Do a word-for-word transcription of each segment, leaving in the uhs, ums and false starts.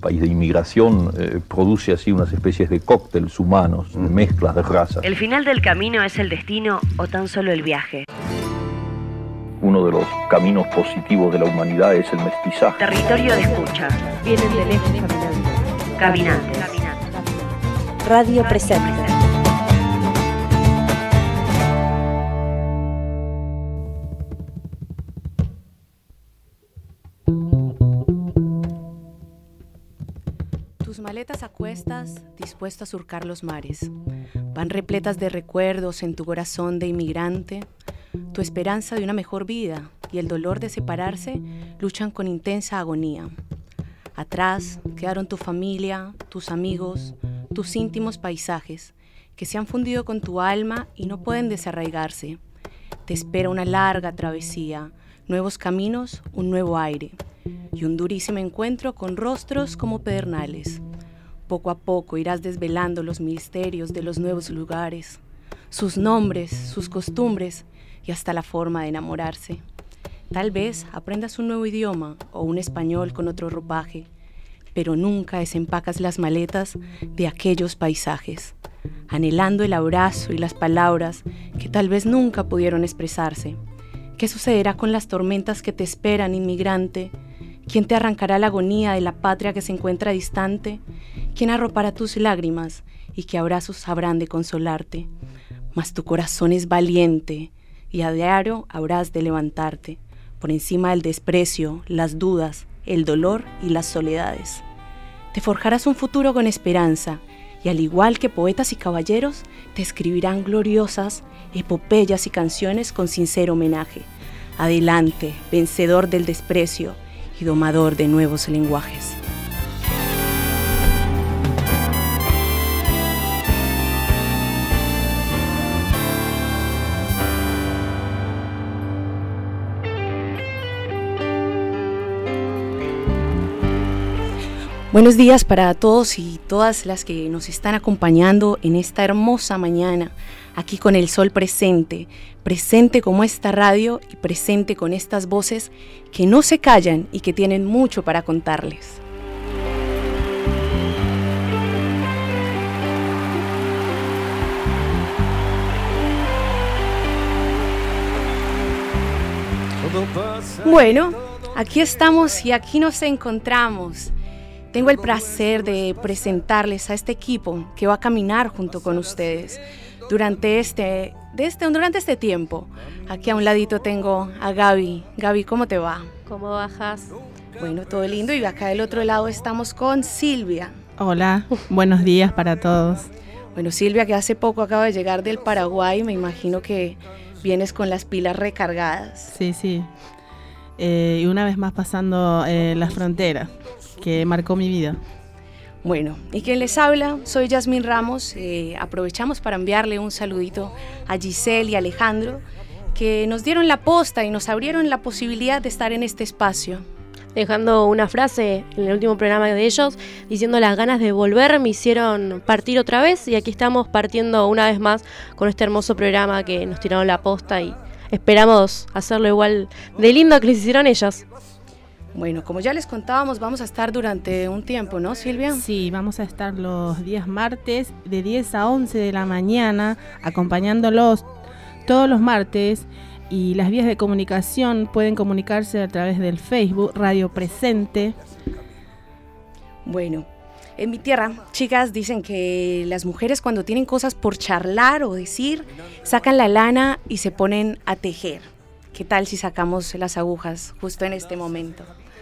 país de inmigración, eh, produce así unas especies de cócteles humanos, de mezclas de razas. ¿El final del camino es el destino o tan solo el viaje? Uno de los caminos positivos de la humanidad es el mestizaje. Territorio de escucha. Vienen de lejos caminantes. Caminantes. Caminantes. Radio Presente. Tus maletas a cuestas, dispuesto a surcar los mares, van repletas de recuerdos en tu corazón de inmigrante. Tu esperanza de una mejor vida y el dolor de separarse luchan con intensa agonía. Atrás quedaron tu familia, tus amigos, tus íntimos paisajes, que se han fundido con tu alma y no pueden desarraigarse. Te espera una larga travesía, nuevos caminos, un nuevo aire y un durísimo encuentro con rostros como pedernales. Poco a poco irás desvelando los misterios de los nuevos lugares, sus nombres, sus costumbres y hasta la forma de enamorarse. Tal vez aprendas un nuevo idioma o un español con otro ropaje, pero nunca desempacas las maletas de aquellos paisajes, anhelando el abrazo y las palabras que tal vez nunca pudieron expresarse. ¿Qué sucederá con las tormentas que te esperan, inmigrante? ¿Quién te arrancará la agonía de la patria que se encuentra distante? ¿Quién arropará tus lágrimas y qué abrazos habrán de consolarte? Mas tu corazón es valiente y a diario habrás de levantarte por encima del desprecio, las dudas, el dolor y las soledades. Te forjarás un futuro con esperanza y al igual que poetas y caballeros te escribirán gloriosas epopeyas y canciones con sincero homenaje. Adelante, vencedor del desprecio y domador de nuevos lenguajes. Buenos días para todos y todas las que nos están acompañando en esta hermosa mañana, aquí con el sol presente, presente como esta radio y presente con estas voces que no se callan y que tienen mucho para contarles. Bueno, aquí estamos y aquí nos encontramos. Tengo el placer de presentarles a este equipo que va a caminar junto con ustedes durante este, de este, durante este tiempo. Aquí a un ladito tengo a Gaby. Gaby, ¿cómo te va? ¿Cómo bajas? Bueno, todo lindo. Y acá del otro lado estamos con Silvia. Hola, buenos días para todos. Bueno, Silvia, que hace poco acaba de llegar del Paraguay, me imagino que vienes con las pilas recargadas. Sí, sí. Eh, y una vez más pasando eh, la frontera, que marcó mi vida. Bueno, y quien les habla, soy Yasmín Ramos. Eh, aprovechamos para enviarle un saludito a Giselle y Alejandro, que nos dieron la posta y nos abrieron la posibilidad de estar en este espacio. Dejando una frase en el último programa de ellos, diciendo las ganas de volver me hicieron partir otra vez, y aquí estamos partiendo una vez más con este hermoso programa que nos tiraron la posta y esperamos hacerlo igual de lindo que les hicieron ellos. Bueno, como ya les contábamos, vamos a estar durante un tiempo, ¿no, Silvia? Sí, vamos a estar los días martes de diez a once de la mañana, acompañándolos todos los martes. Y las vías de comunicación pueden comunicarse a través del Facebook Radio Presente. Bueno, en mi tierra, chicas, dicen que las mujeres cuando tienen cosas por charlar o decir, sacan la lana y se ponen a tejer. ¿Qué tal si sacamos las agujas justo en este momento?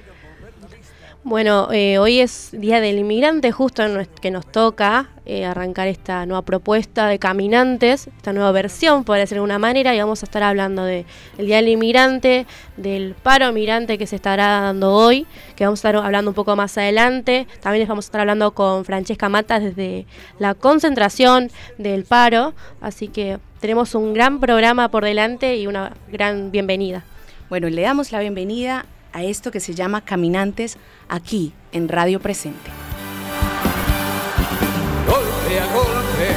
Bueno, eh, hoy es Día del Inmigrante, justo que nos toca eh, arrancar esta nueva propuesta de Caminantes, esta nueva versión, por decirlo de alguna manera, y vamos a estar hablando del de Día del Inmigrante, del paro migrante que se estará dando hoy, que vamos a estar hablando un poco más adelante. También les vamos a estar hablando con Francesca Matas desde la concentración del paro, así que tenemos un gran programa por delante y una gran bienvenida. Bueno, le damos la bienvenida a esto que se llama Caminantes, aquí en Radio Presente. Golpe a golpe,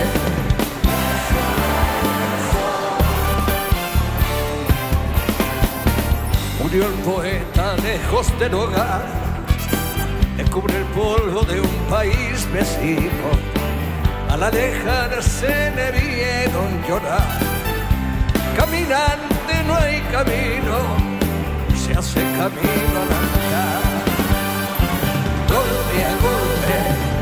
murió el poeta lejos del hogar, descubre el polvo de un país vecino, al alejarse me vieron llorar. Caminante no hay camino, se hace camino al andar. Golpe a golpe,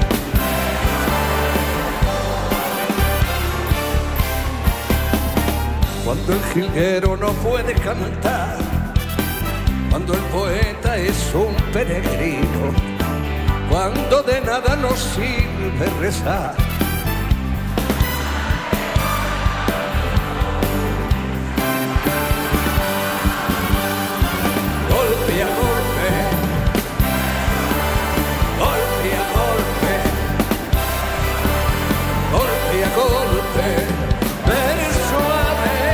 cuando el jilguero no puede cantar, cuando el poeta es un peregrino, cuando de nada nos sirve rezar. Golpe a golpe, golpe a golpe, golpe a golpe, verso a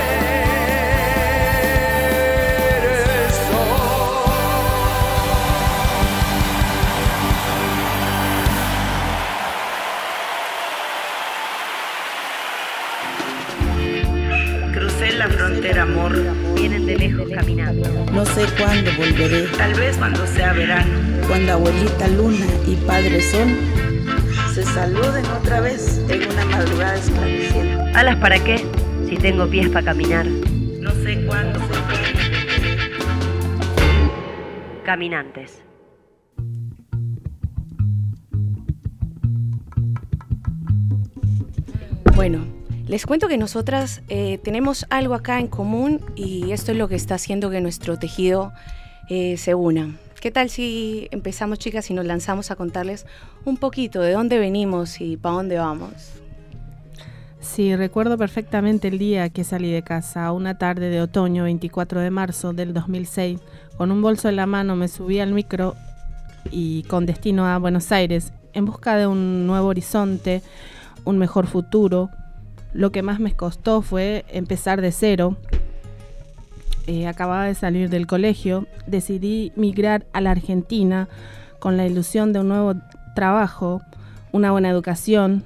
verso. Crucé la frontera, amor. Vienen de lejos caminando. No sé cuándo volveré, Tal vez cuando sea verano. cuando abuelita luna y padre sol se saluden otra vez en una madrugada esclareciente. ¿Alas para qué? Si tengo pies para caminar. No sé cuándo volveré. Caminantes. Bueno, les cuento que nosotras eh, tenemos algo acá en común y esto es lo que está haciendo que nuestro tejido eh, se una. ¿Qué tal si empezamos, chicas, y nos lanzamos a contarles un poquito de dónde venimos y para dónde vamos? Sí, recuerdo perfectamente el día que salí de casa, una tarde de otoño, veinticuatro de marzo del dos mil seis. Con un bolso en la mano me subí al micro y con destino a Buenos Aires, en busca de un nuevo horizonte, un mejor futuro. Lo que más me costó fue empezar de cero. Eh, acababa de salir del colegio, decidí migrar a la Argentina con la ilusión de un nuevo trabajo, una buena educación.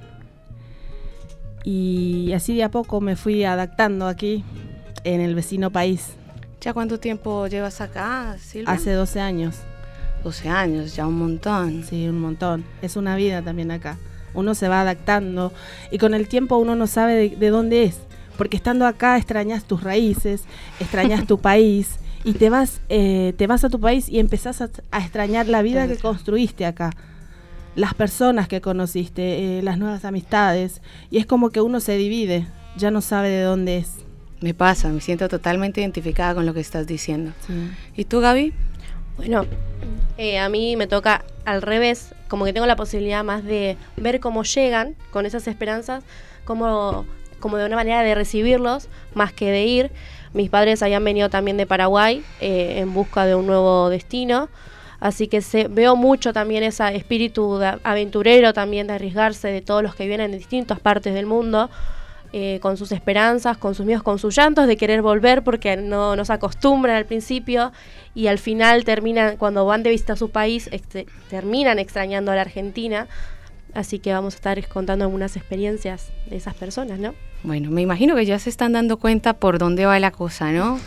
Y así de a poco me fui adaptando aquí, en el vecino país. ¿Ya cuánto tiempo llevas acá, Silvia? Hace doce años. doce años, ya un montón. Sí, un montón. Es una vida también acá. Uno se va adaptando y con el tiempo uno no sabe de, de dónde es. Porque estando acá extrañas tus raíces, extrañas tu país y te vas, eh, te vas a tu país y empezás a, a extrañar la vida que construiste acá. Las personas que conociste, eh, las nuevas amistades, y es como que uno se divide, ya no sabe de dónde es. Me pasa, me siento totalmente identificada con lo que estás diciendo. Sí. ¿Y tú, Gaby? Bueno, eh, a mí me toca al revés, como que tengo la posibilidad más de ver cómo llegan con esas esperanzas, como, como de una manera de recibirlos, más que de ir. Mis padres habían venido también de Paraguay eh, en busca de un nuevo destino. Así que se, veo mucho también ese espíritu de aventurero también, de arriesgarse, de todos los que vienen de distintas partes del mundo, eh, con sus esperanzas, con sus miedos, con sus llantos, de querer volver porque no, no se acostumbran al principio y al final terminan, cuando van de visita a su país, ex- terminan extrañando a la Argentina. Así que vamos a estar contando algunas experiencias de esas personas, ¿no? Bueno, me imagino que ya se están dando cuenta por dónde va la cosa, ¿no?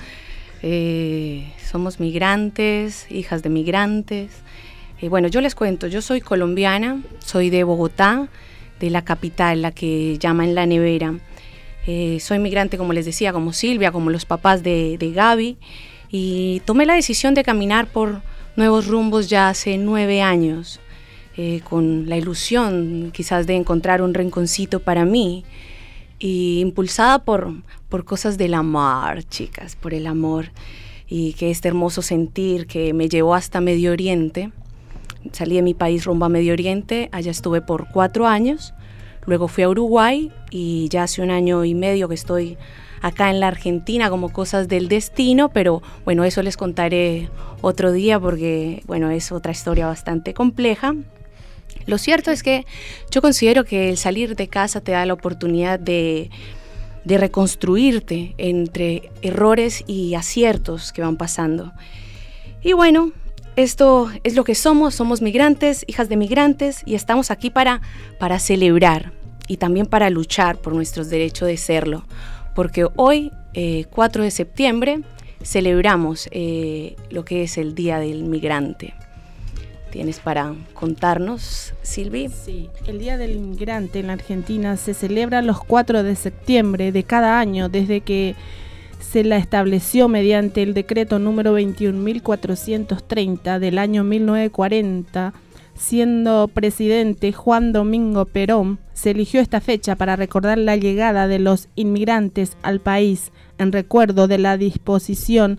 Eh, somos migrantes, hijas de migrantes. Eh, bueno, yo les cuento, yo soy colombiana, soy de Bogotá, de la capital, la que llaman La Nevera. Eh, soy migrante, como les decía, como Silvia, como los papás de, de Gaby, y tomé la decisión de caminar por nuevos rumbos ya hace nueve años, eh, con la ilusión quizás de encontrar un rinconcito para mí, y impulsada por, por cosas del amor, chicas, por el amor, y que este hermoso sentir que me llevó hasta Medio Oriente. Salí de mi país rumbo a Medio Oriente, allá estuve por cuatro años, luego fui a Uruguay y ya hace un año y medio que estoy acá en la Argentina como cosas del destino, pero bueno, eso les contaré otro día porque bueno, es otra historia bastante compleja. Lo cierto es que yo considero que el salir de casa te da la oportunidad de, de reconstruirte entre errores y aciertos que van pasando. Y bueno, esto es lo que somos, somos migrantes, hijas de migrantes, y estamos aquí para, para celebrar y también para luchar por nuestros derechos de serlo. Porque hoy, eh, cuatro de septiembre, celebramos eh, lo que es el Día del Migrante. tienes para contarnos, Silvi? Sí, el Día del Inmigrante en la Argentina se celebra los cuatro de septiembre de cada año desde que se la estableció mediante el decreto número veintiún mil cuatrocientos treinta del año mil novecientos cuarenta. Siendo presidente Juan Domingo Perón, se eligió esta fecha para recordar la llegada de los inmigrantes al país en recuerdo de la disposición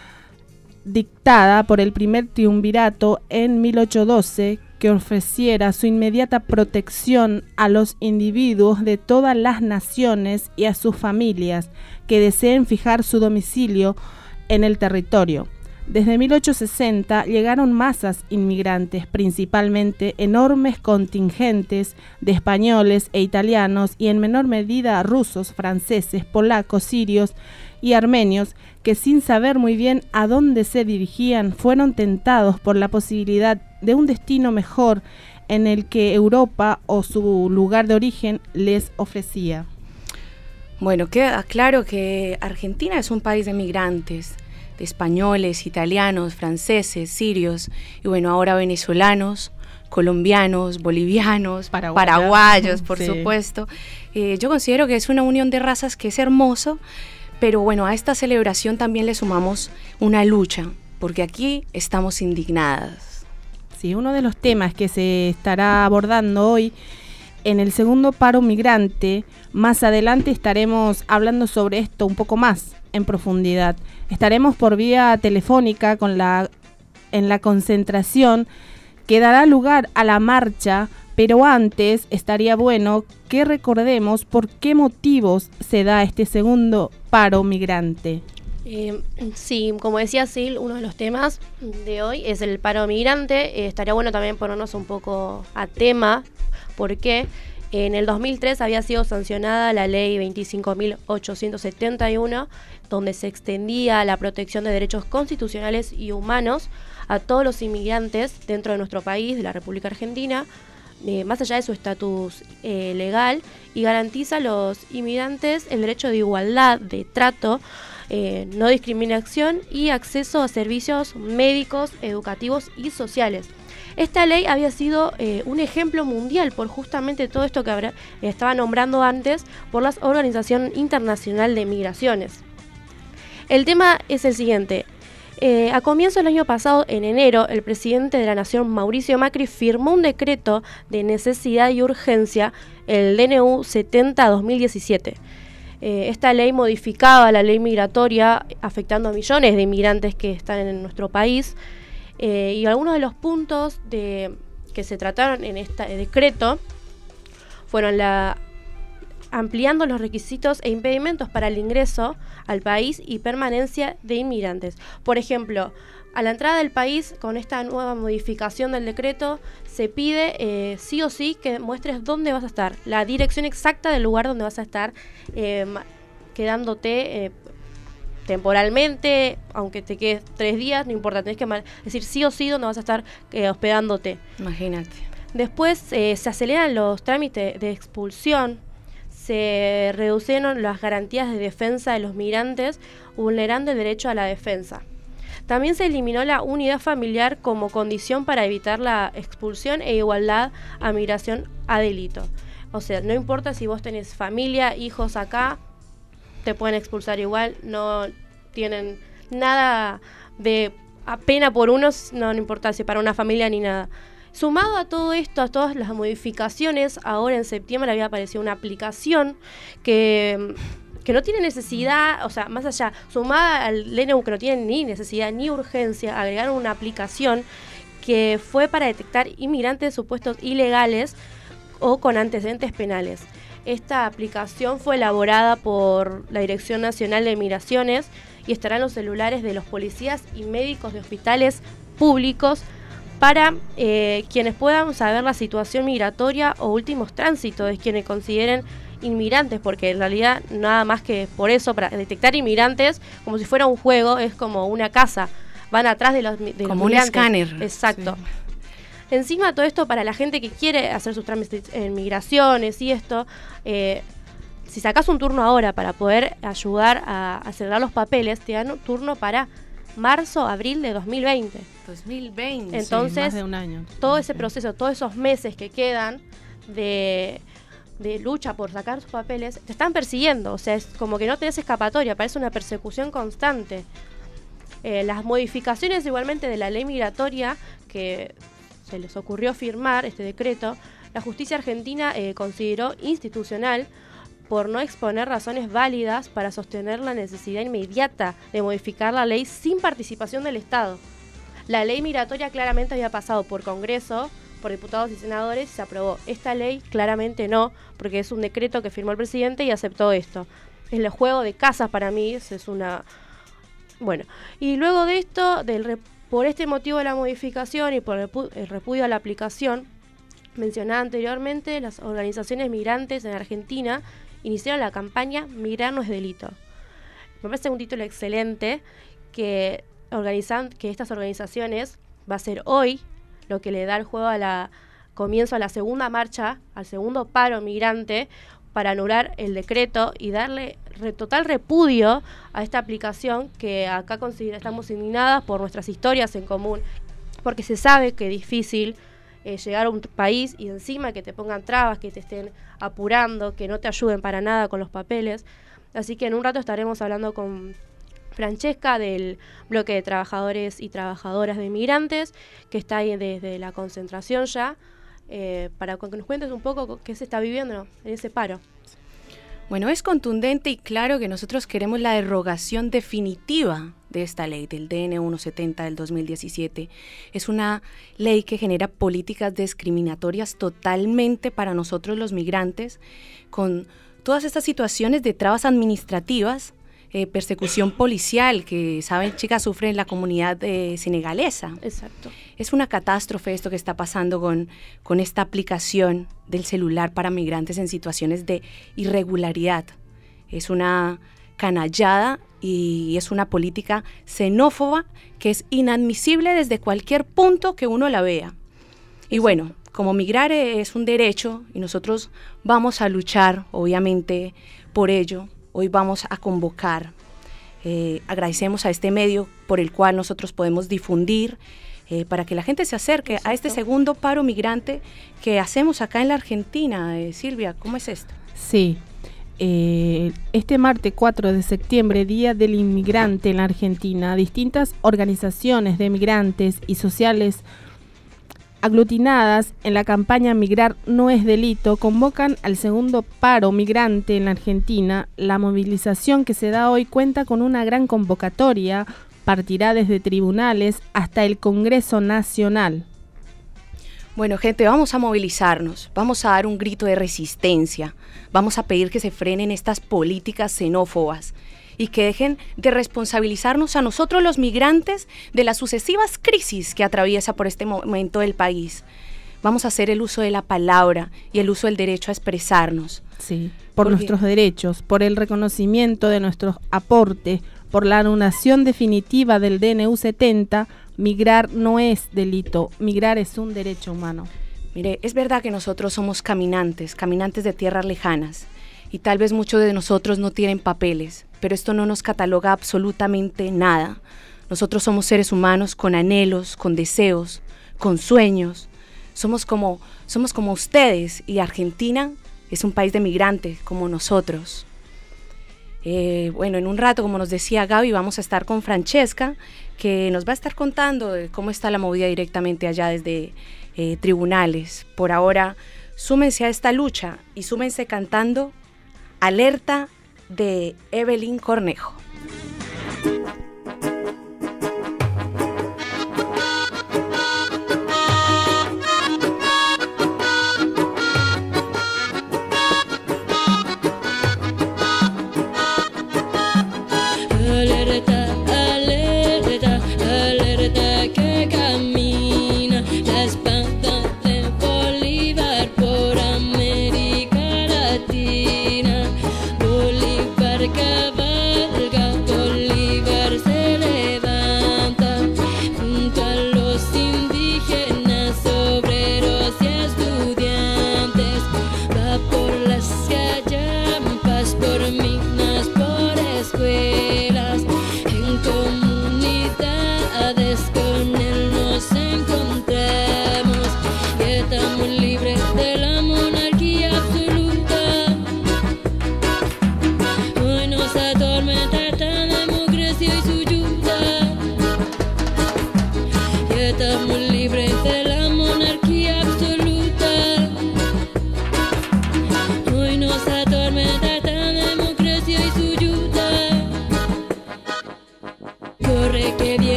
dictada por el primer triunvirato en mil ochocientos doce que ofreciera su inmediata protección a los individuos de todas las naciones y a sus familias que deseen fijar su domicilio en el territorio. Desde mil ochocientos sesenta llegaron masas inmigrantes, principalmente enormes contingentes de españoles e italianos y en menor medida rusos, franceses, polacos, sirios y armenios, que sin saber muy bien a dónde se dirigían, fueron tentados por la posibilidad de un destino mejor en el que Europa o su lugar de origen les ofrecía. Bueno, queda claro que Argentina es un país de migrantes, de españoles, italianos, franceses, sirios y bueno, ahora venezolanos, colombianos, bolivianos, Paraguaya. paraguayos, por sí. supuesto. Eh, yo considero que es una unión de razas que es hermoso, pero bueno, a esta celebración también le sumamos una lucha, porque aquí estamos indignadas. Sí, uno de los temas que se estará abordando hoy en el segundo paro migrante, más adelante estaremos hablando sobre esto un poco más en profundidad. Estaremos por vía telefónica con la, en la concentración que dará lugar a la marcha, pero antes estaría bueno que recordemos por qué motivos se da este segundo paro migrante. Eh, sí, como decía Sil, uno de los temas de hoy es el paro migrante. Eh, estaría bueno también ponernos un poco a tema, porque en el dos mil tres había sido sancionada la ley veinticinco mil ochocientos setenta y uno, donde se extendía la protección de derechos constitucionales y humanos a todos los inmigrantes dentro de nuestro país, de la República Argentina, eh, más allá de su estatus eh, legal, y garantiza a los inmigrantes el derecho de igualdad, de trato, eh, no discriminación y acceso a servicios médicos, educativos y sociales. Esta ley había sido eh, un ejemplo mundial por justamente todo esto que habrá, eh, estaba nombrando antes por la Organización Internacional de Migraciones. El tema es el siguiente. Eh, a comienzo del año pasado, en enero, el presidente de la Nación, Mauricio Macri, firmó un decreto de necesidad y urgencia, el D N U setenta barra dos mil diecisiete. Eh, esta ley modificaba la ley migratoria, afectando a millones de inmigrantes que están en nuestro país. Eh, y algunos de los puntos de, que se trataron en este decreto fueron la ampliando los requisitos e impedimentos para el ingreso al país y permanencia de inmigrantes. Por ejemplo, a la entrada del país, con esta nueva modificación del decreto, se pide eh, sí o sí que muestres dónde vas a estar, la dirección exacta del lugar donde vas a estar eh, quedándote eh, temporalmente, aunque te quedes tres días, no importa, tenés que decir sí o sí dónde vas a estar eh, hospedándote. Imagínate. Después eh, se aceleran los trámites de expulsión, se reducieron las garantías de defensa de los migrantes, vulnerando el derecho a la defensa. También se eliminó la unidad familiar como condición para evitar la expulsión e igualdad a migración a delito. O sea, no importa si vos tenés familia, hijos acá, te pueden expulsar igual, no tienen nada de pena por unos, no, no importa si para una familia ni nada. Sumado a todo esto, a todas las modificaciones, ahora en septiembre había aparecido una aplicación que, que no tiene necesidad, o sea, más allá, sumada al D N U que no tiene ni necesidad ni urgencia, agregaron una aplicación que fue para detectar inmigrantes supuestos ilegales o con antecedentes penales. Esta aplicación fue elaborada por la Dirección Nacional de Migraciones y estará en los celulares de los policías y médicos de hospitales públicos para eh, quienes puedan saber la situación migratoria o últimos tránsitos de quienes consideren inmigrantes, porque en realidad nada más que por eso, para detectar inmigrantes, como si fuera un juego, es como una casa, van atrás de los, de como los un migrantes. Escáner. Exacto. Sí. Encima todo esto, para la gente que quiere hacer sus trámites en migraciones y esto, eh, si sacas un turno ahora para poder ayudar a acelerar los papeles, te dan un turno para marzo, abril de dos mil veinte. dos mil veinte. Entonces, Sí, más de un año. todo ese proceso, todos esos meses que quedan de, de lucha por sacar sus papeles, te están persiguiendo. O sea, es como que no tenés escapatoria, parece una persecución constante. Eh, las modificaciones igualmente de la ley migratoria que se les ocurrió firmar, este decreto, la justicia argentina eh, consideró institucional por no exponer razones válidas para sostener la necesidad inmediata de modificar la ley sin participación del Estado. La ley migratoria claramente había pasado por Congreso, por diputados y senadores y se aprobó. Esta ley claramente no, porque es un decreto que firmó el presidente y aceptó esto. Es el juego de casas para mí, es una... Bueno, y luego de esto, del rep- por este motivo de la modificación y por el, pu- el repudio a la aplicación mencionada anteriormente, las organizaciones migrantes en Argentina iniciaron la campaña Migrar no es delito. Me parece un título excelente que, organizan, que estas organizaciones va a ser hoy lo que le da el juego a la comienzo a la segunda marcha, al segundo paro migrante, para anular el decreto y darle re, total repudio a esta aplicación que acá considera, estamos indignadas por nuestras historias en común, porque se sabe que es difícil eh, llegar a un país y encima que te pongan trabas, que te estén apurando, que no te ayuden para nada con los papeles. Así que en un rato estaremos hablando con Francesca del bloque de trabajadores y trabajadoras de inmigrantes, que está ahí desde la concentración ya, eh, para que nos cuentes un poco qué se está viviendo en ese paro. Bueno, es contundente y claro que nosotros queremos la derogación definitiva de esta ley, del D N ciento setenta del dos mil diecisiete. Es una ley que genera políticas discriminatorias totalmente para nosotros los migrantes, con todas estas situaciones de trabas administrativas, eh, persecución policial, que saben, chicas, sufren la comunidad eh, senegalesa. Exacto. Es una catástrofe esto que está pasando con, con esta aplicación del celular para migrantes en situaciones de irregularidad. Es una canallada y es una política xenófoba que es inadmisible desde cualquier punto que uno la vea. Y bueno, como migrar es un derecho y nosotros vamos a luchar, obviamente, por ello. Hoy vamos a convocar, eh, agradecemos a este medio por el cual nosotros podemos difundir, eh, para que la gente se acerque Exacto. a este segundo paro migrante que hacemos acá en la Argentina. Eh, Silvia, ¿cómo es esto? Sí, eh, este martes cuatro de septiembre, Día del Inmigrante en la Argentina, distintas organizaciones de migrantes y sociales aglutinadas en la campaña Migrar no es delito, convocan al segundo paro migrante en la Argentina. La movilización que se da hoy cuenta con una gran convocatoria, partirá desde tribunales hasta el Congreso Nacional. Bueno, gente, vamos a movilizarnos, vamos a dar un grito de resistencia, vamos a pedir que se frenen estas políticas xenófobas y que dejen de responsabilizarnos a nosotros los migrantes de las sucesivas crisis que atraviesa por este momento el país. Vamos a hacer el uso de la palabra y el uso del derecho a expresarnos. Sí, por nuestros derechos, por el reconocimiento de nuestros aportes, por la anulación definitiva del D N ciento setenta, migrar no es delito, migrar es un derecho humano. Mire, es verdad que nosotros somos caminantes, caminantes de tierras lejanas, y tal vez muchos de nosotros no tienen papeles, pero esto no nos cataloga absolutamente nada. Nosotros somos seres humanos con anhelos, con deseos, con sueños. Somos como, somos como ustedes, y Argentina es un país de migrantes como nosotros. Eh, bueno, en un rato, como nos decía Gaby, vamos a estar con Francesca, que nos va a estar contando de cómo está la movida directamente allá desde eh, tribunales. Por ahora, súmense a esta lucha y súmense cantando Alerta de Evelyn Cornejo. Alerta, alerta, alerta que camina la espada de Bolívar por América Latina. Bolívar cabalga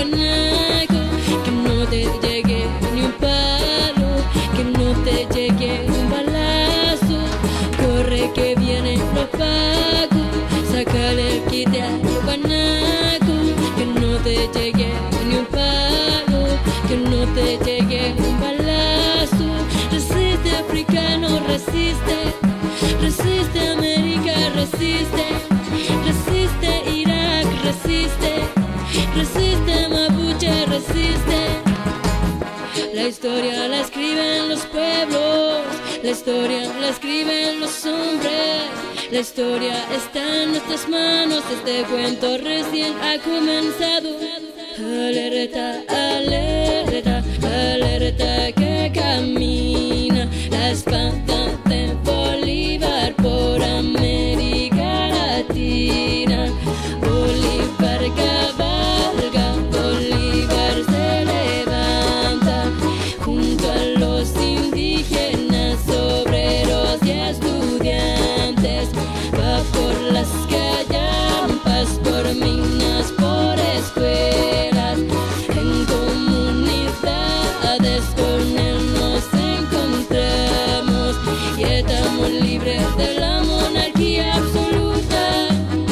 guanaco, que no te llegue ni un palo, que no te llegue un balazo. Corre que vienen los pacos, sácale el quite al guanaco, que no te llegue ni un palo, que no te llegue un balazo. Resiste africano, resiste, resiste América, resiste, resiste Irak, resiste, resiste Mapuche, resiste. La historia la escriben los pueblos, la historia la escriben los hombres, la historia está en nuestras manos, este cuento recién ha comenzado. Alerta, alerta, alerta que camina la espada de Bolívar por América Latina. Bolívar cabalga, Bolívar se levanta junto a los indígenas, obreros y estudiantes. Va por las callampas, por minas, por escuelas, en comunidades con él nos encontramos y estamos libres de la monarquía absoluta.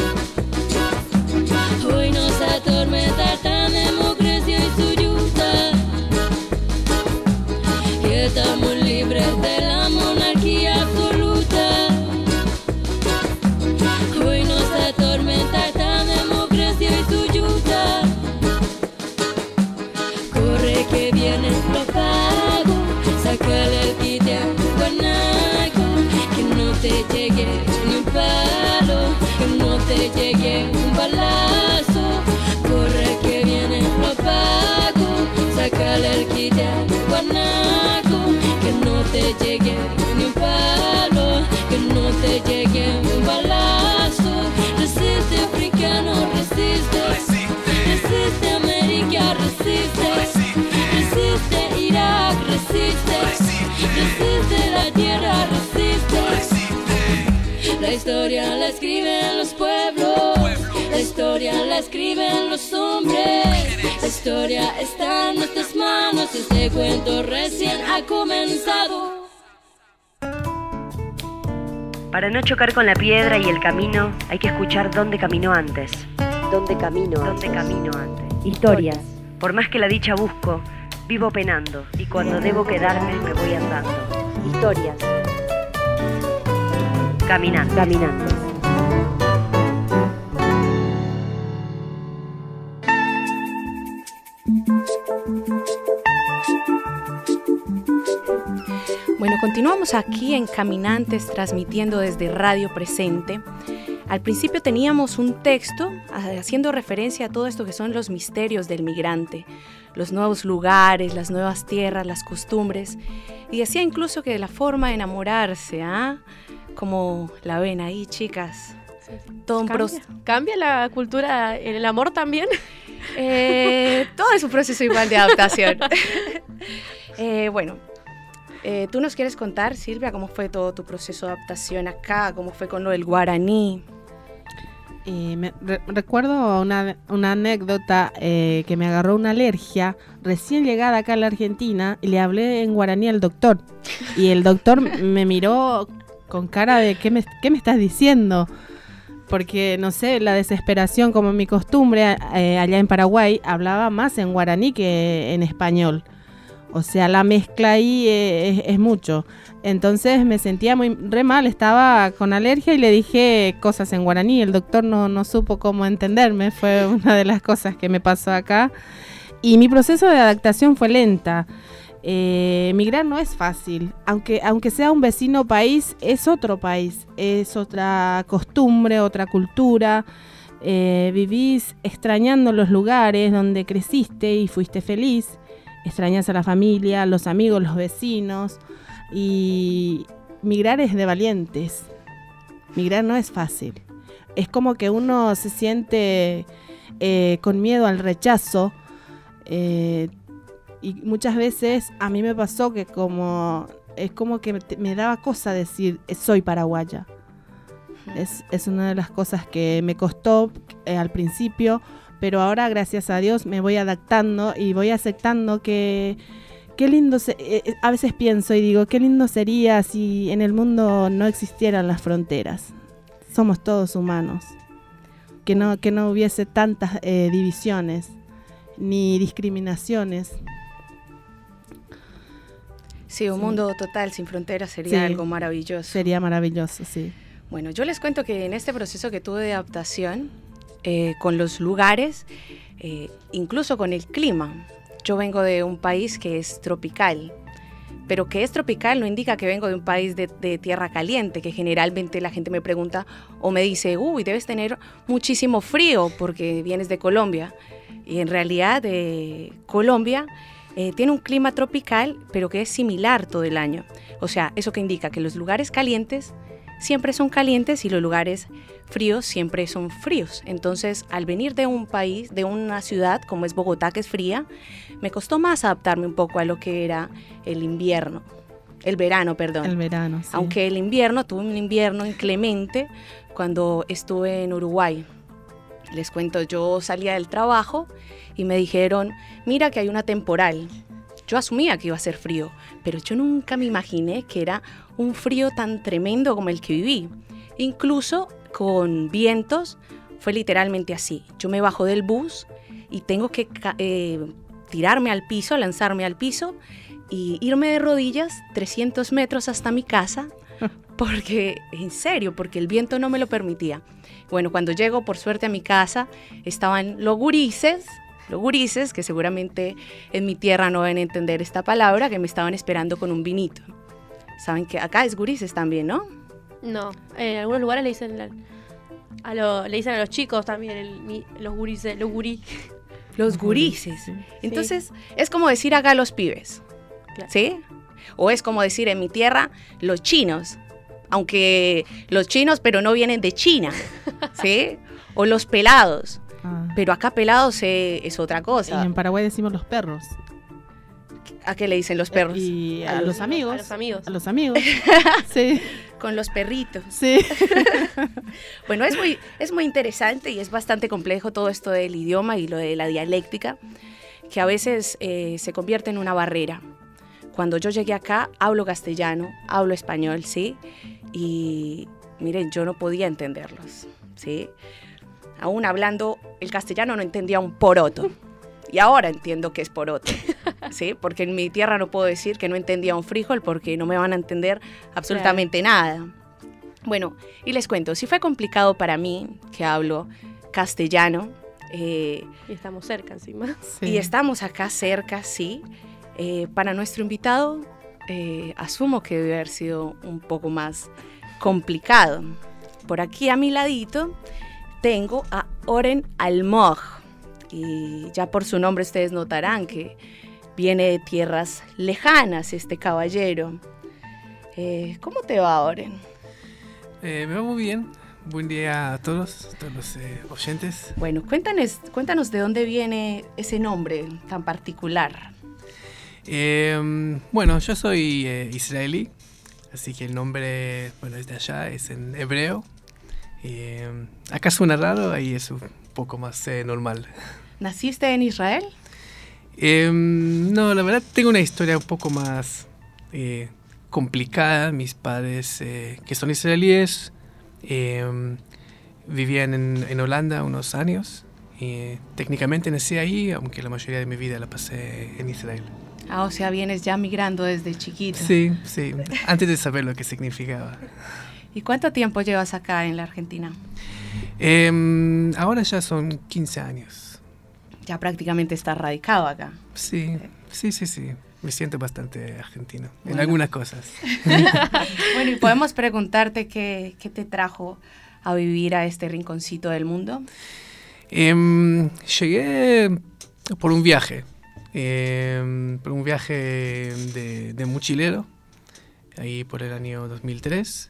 Hoy nos atormenta esta democracia y su yuta, y estamos libres de la monarquía absoluta. Hoy nos atormenta esta democracia y su yuta. Corre que vienen los pagos, sácale el quite al guanaco, que no te llegue ni un palo, que no te llegue un balazo. Corre que vienen los pagos, sácale el quite al guanaco, que no te llegue ni un palo, que no te llegue un balazo. Resiste africano, resiste, resiste América, resiste, resiste Irak, resiste, resiste la tierra, resiste. La historia la escriben los pueblos, la historia la escriben los hombres, la historia está en nuestras manos, este cuento recién ha comenzado. Para no chocar con la piedra y el camino, hay que escuchar dónde caminó antes. ¿Dónde camino ¿Dónde antes? camino antes? Historias. Por más que la dicha busco, vivo penando, y cuando debo quedarme me voy andando. Historias. Caminando. Caminantes. Bueno, continuamos aquí en Caminantes, transmitiendo desde Radio Presente. Al principio teníamos un texto haciendo referencia a todo esto que son los misterios del migrante, los nuevos lugares, las nuevas tierras, las costumbres, y decía incluso que la forma de enamorarse, ¿ah? Como la ven ahí, chicas. Todo un ¿Cambia? proceso. ¿Cambia la cultura en el amor también? Eh, todo es un proceso igual de adaptación. eh, bueno, eh, ¿tú nos quieres contar, Silvia, cómo fue todo tu proceso de adaptación acá? ¿Cómo fue con lo del guaraní? Eh, me, re, recuerdo una, una anécdota eh, que me agarró una alergia recién llegada acá a la Argentina y le hablé en guaraní al doctor. Y el doctor me miró con cara de ¿qué me, qué me estás diciendo? Porque, no sé, la desesperación, como mi costumbre, eh, allá en Paraguay, hablaba más en guaraní que en español. O sea, la mezcla ahí es, es mucho. Entonces me sentía muy re mal, estaba con alergia y le dije cosas en guaraní. El doctor no, no supo cómo entenderme, fue una de las cosas que me pasó acá. Y mi proceso de adaptación fue lenta. Eh, migrar no es fácil, aunque, aunque sea un vecino país, es otro país, es otra costumbre, otra cultura. Eh, vivís extrañando los lugares donde creciste y fuiste feliz. Extrañas a la familia, los amigos, los vecinos. Y migrar es de valientes. Migrar no es fácil. Es como que uno se siente eh, con miedo al rechazo. Eh, y muchas veces a mí me pasó que como es como que me daba cosa decir soy paraguaya. Es, es una de las cosas que me costó eh, al principio, pero ahora gracias a Dios me voy adaptando y voy aceptando que qué lindo, se, eh, a veces pienso y digo, qué lindo sería si en el mundo no existieran las fronteras. Somos todos humanos, que no, que no hubiese tantas eh, divisiones ni discriminaciones. Sí, un Sí. mundo total, sin fronteras, sería Sí. algo maravilloso. Sería maravilloso, sí. Bueno, yo les cuento que en este proceso que tuve de adaptación, eh, con los lugares, eh, incluso con el clima, yo vengo de un país que es tropical, pero que es tropical no indica que vengo de un país de, de tierra caliente, que generalmente la gente me pregunta o me dice, uy, debes tener muchísimo frío porque vienes de Colombia. Y en realidad eh, Colombia eh, tiene un clima tropical, pero que es similar todo el año. O sea, eso que indica que los lugares calientes siempre son calientes y los lugares fríos siempre son fríos. Entonces, al venir de un país, de una ciudad como es Bogotá, que es fría, me costó más adaptarme un poco a lo que era el invierno, el verano, perdón. El verano, sí. Aunque el invierno, tuve un invierno inclemente cuando estuve en Uruguay. Les cuento, yo salía del trabajo y me dijeron, mira que hay una temporal. Yo asumía que iba a ser frío, pero yo nunca me imaginé que era un frío tan tremendo como el que viví. Incluso con vientos fue literalmente así. Yo me bajo del bus y tengo que eh, tirarme al piso, lanzarme al piso y irme de rodillas trescientos metros hasta mi casa, porque, en serio, porque el viento no me lo permitía. Bueno, cuando llego por suerte a mi casa, estaban los gurises, los gurises, que seguramente en mi tierra no van a entender esta palabra, que me estaban esperando con un vinito. Saben que acá es gurises también, ¿no? No, en algunos lugares le dicen la- a lo- le dicen a los chicos también el, mi- los gurises, los gurí. Los gurises. Sí. Entonces, es como decir acá los pibes, Claro. ¿sí? O es como decir en mi tierra los chinos, aunque los chinos pero no vienen de China, ¿sí? O los pelados, Ah. pero acá pelados eh, es otra Y cosa. en Paraguay decimos los perros. ¿A qué le dicen los perros? Y a, A los, los- amigos. a los amigos. A los amigos. Sí, Con los perritos. sí. Bueno, es muy, es muy interesante y es bastante complejo todo esto del idioma y lo de la dialéctica, que a veces eh, se convierte en una barrera. Cuando yo llegué acá, hablo castellano, hablo español, ¿sí? Y miren, yo no podía entenderlos, ¿sí? Aún hablando el castellano no entendía un poroto. Y ahora entiendo que es poroto, ¿sí? Porque en mi tierra no puedo decir que no entendía un frijol porque no me van a entender absolutamente nada. Bueno, y les cuento, sí fue complicado para mí, que hablo castellano, eh, Y estamos cerca encima. Sí. y estamos acá cerca, sí. Eh, para nuestro invitado, eh, asumo que debe haber sido un poco más complicado. Por aquí a mi ladito tengo a Oren Almog. Y ya por su nombre ustedes notarán que viene de tierras lejanas este caballero. Eh, ¿Cómo te va, Oren? Eh, me va muy bien. Buen día a todos, a todos los eh, oyentes. Bueno, cuéntanos, cuéntanos de dónde viene ese nombre tan particular. Eh, bueno, yo soy eh, israelí, así que el nombre, bueno, es de allá, es en hebreo. Eh, acá suena raro, ahí es un poco más eh, normal. ¿Naciste en Israel? Eh, no, la verdad tengo una historia un poco más eh, complicada. Mis padres, eh, que son israelíes, eh, vivían en, en Holanda unos años. Y técnicamente nací ahí, aunque la mayoría de mi vida la pasé en Israel. Ah, o sea, vienes ya migrando desde chiquito. Sí, sí, antes de saber lo que significaba. ¿Y cuánto tiempo llevas acá en la Argentina? Eh, ahora ya son quince años. Ya prácticamente estás radicado acá. Sí, sí, sí, sí. Me siento bastante argentino en Bueno. algunas cosas. Bueno, y podemos preguntarte qué, qué te trajo a vivir a este rinconcito del mundo. Eh, llegué por un viaje, eh, por un viaje de, de mochilero, ahí por el año dos mil tres.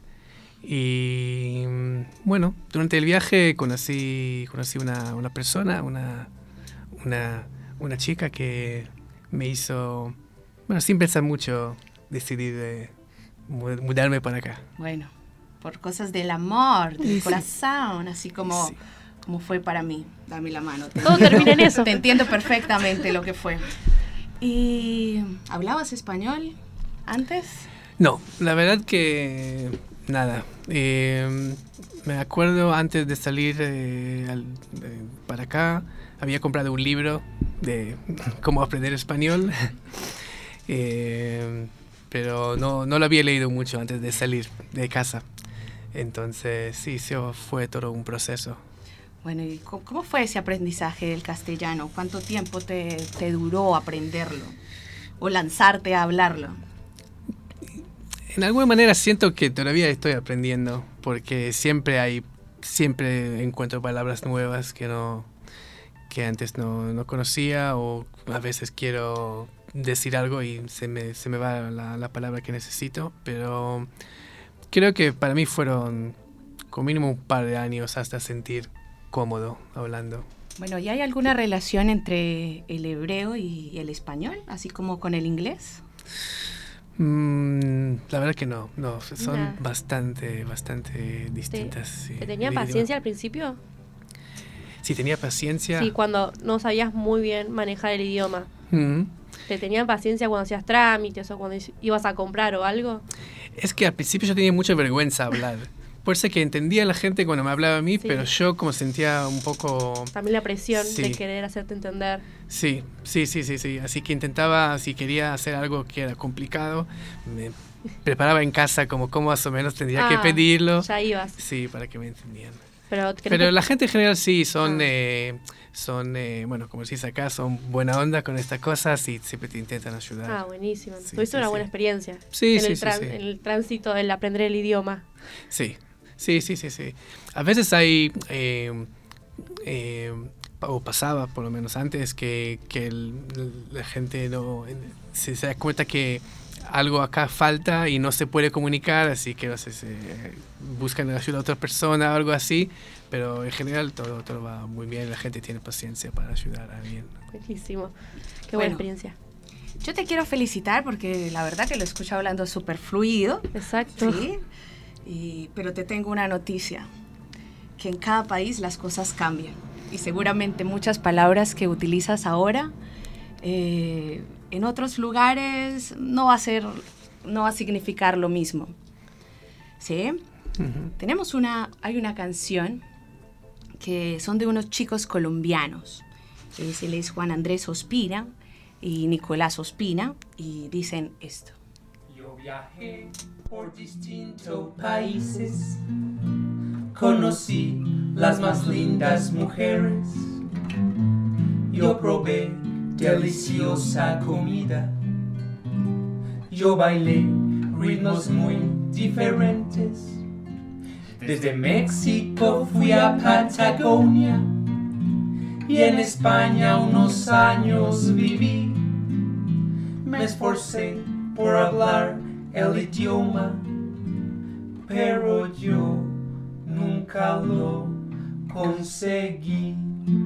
Y bueno, durante el viaje conocí, conocí una, una persona, una, una, una chica que me hizo, bueno, sin pensar mucho, decidí de mu- mudarme para acá. Bueno, por cosas del amor, del Sí, sí. corazón, así como, Sí. como fue para mí. Dame la mano. Te Todo termina en eso. Te entiendo perfectamente lo que fue. ¿Y hablabas español antes? No, la verdad que nada. Eh, me acuerdo antes de salir eh, al, eh, para acá, había comprado un libro de cómo aprender español, eh, pero no, no lo había leído mucho antes de salir de casa. Entonces sí, sí fue todo un proceso. Bueno, ¿y cómo fue ese aprendizaje del castellano? ¿Cuánto tiempo te, te duró aprenderlo o lanzarte a hablarlo? En alguna manera siento que todavía estoy aprendiendo, porque siempre hay, siempre encuentro palabras nuevas que no, que antes no, no conocía, o a veces quiero decir algo y se me, se me va la, la palabra que necesito, pero creo que para mí fueron como mínimo un par de años hasta sentir cómodo hablando. Bueno, ¿y hay alguna relación entre el hebreo y el español, así como con el inglés? Mm, la verdad que no, no, son Nah. bastante, bastante distintas. ¿Te, sí, ¿te tenía el paciencia idioma. al principio? Sí, tenía paciencia. Sí, cuando no sabías muy bien manejar el idioma. Mm. ¿Te tenían paciencia cuando hacías trámites o cuando ibas a comprar o algo? Es que al principio yo tenía mucha vergüenza hablar. Por eso que entendía a la gente cuando me hablaba a mí, Sí. pero yo como sentía un poco... También la presión Sí. de querer hacerte entender. Sí, sí, sí, sí, sí. Así que intentaba, si quería hacer algo que era complicado, me preparaba en casa como cómo más o menos tendría que Ah, pedirlo. Ya ibas. Sí, para que me entendieran. Pero, Pero la gente en general sí, son, Ah. eh, son eh, bueno, como decís acá, son buena onda con estas cosas y siempre te intentan ayudar. Ah, buenísimo. Sí, Tuviste sí, una sí. buena experiencia. Sí, en sí, el sí, tran- sí. En el tránsito del aprender el idioma. Sí, sí, sí, sí, sí. A veces hay, eh, eh, o pasaba por lo menos antes, que, que el- la gente no se, se da cuenta que algo acá falta y no se puede comunicar, así que no sé, se, buscan ayuda a otra persona o algo así, pero en general todo, todo va muy bien, la gente tiene paciencia para ayudar a alguien. Buenísimo. Qué Bueno. buena experiencia. Yo te quiero felicitar porque la verdad que lo escucho hablando súper fluido. Exacto. Sí, y, pero te tengo una noticia, que en cada país las cosas cambian y seguramente muchas palabras que utilizas ahora eh, en otros lugares no va a ser, no va a significar lo mismo. ¿Sí? Ujú. Tenemos una, hay una canción que son de unos chicos colombianos. Eh, se les Juan Andrés Ospina y Nicolás Ospina y dicen esto. Yo viajé por distintos países, conocí las más lindas mujeres, yo probé deliciosa comida, yo bailé ritmos muy diferentes. Desde México fui a Patagonia y en España unos años viví. Me esforcé por hablar el idioma, pero yo nunca lo conseguí.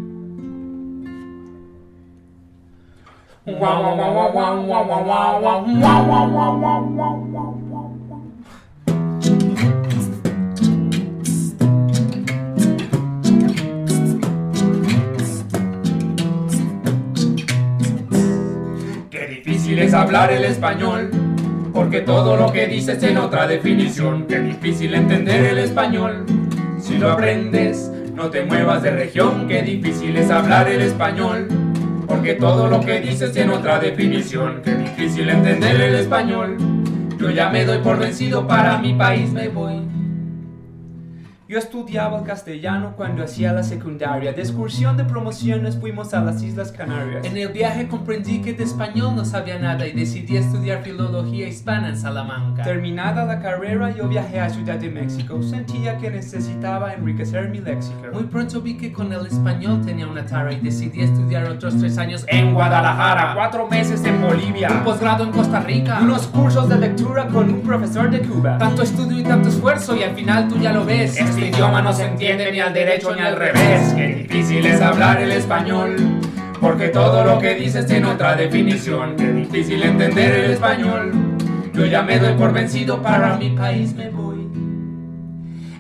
Qué difícil es hablar el español, porque todo lo que dices tiene otra definición. Qué difícil entender el español, si lo aprendes no te muevas de región. Qué difícil es hablar el español, porque todo lo que dices tiene otra definición. Qué difícil entender el español, yo ya me doy por vencido, para mi país me voy. Yo estudiaba el castellano cuando hacía la secundaria. De excursión de promociones fuimos a las Islas Canarias. En el viaje comprendí que de español no sabía nada y decidí estudiar filología hispana en Salamanca. Terminada la carrera yo viajé a Ciudad de México. Sentía que necesitaba enriquecer mi léxico. Muy pronto vi que con el español tenía una tara y decidí estudiar otros tres años en Guadalajara, cuatro meses en Bolivia, un posgrado en Costa Rica, unos cursos de lectura con un profesor de Cuba. Tanto estudio y tanto esfuerzo y al final tú ya lo ves. Este idioma no se entiende ni al derecho ni al revés. Qué difícil es hablar el español, porque todo lo que dices tiene otra definición. Qué difícil entender el español, yo ya me doy por vencido, para mi país me voy.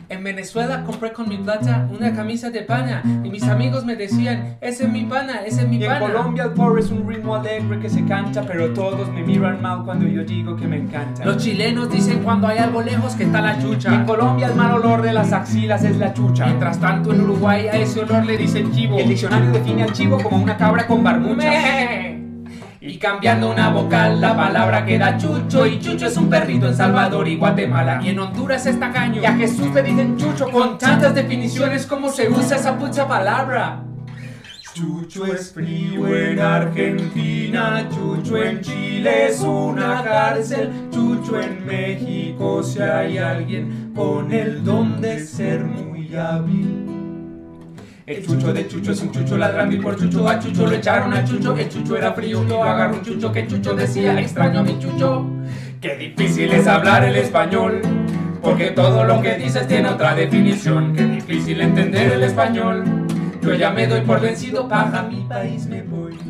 En Venezuela compré con mi plata una camisa de pana y mis amigos me decían, ese es mi pana, ese es mi y pana. En Colombia el porro es un ritmo alegre que se canta, pero todos me miran mal cuando yo digo que me encanta. Los chilenos dicen cuando hay algo lejos que está la chucha. Y en Colombia el mal olor de las axilas es la chucha. Mientras tanto en Uruguay a ese olor le dicen chivo. Y el diccionario define al chivo como una cabra con barbucha. Y cambiando una vocal la palabra queda chucho. Y chucho es un perrito en Salvador y Guatemala. Y en Honduras es tacaño. Y a Jesús le dicen chucho con tantas definiciones como se usa esa pucha palabra. Chucho es frío en Argentina, Chucho en Chile es una cárcel, Chucho en México si hay alguien con el don de ser muy hábil. El chucho de Chucho es un chucho ladrando y por chucho a Chucho lo echaron a Chucho. El chucho era frío, lo agarró un chucho que Chucho decía, extraño a mi chucho. Qué difícil es hablar el español, porque todo lo que dices tiene otra definición. Qué difícil entender el español, yo ya me doy por vencido, para mi país me voy.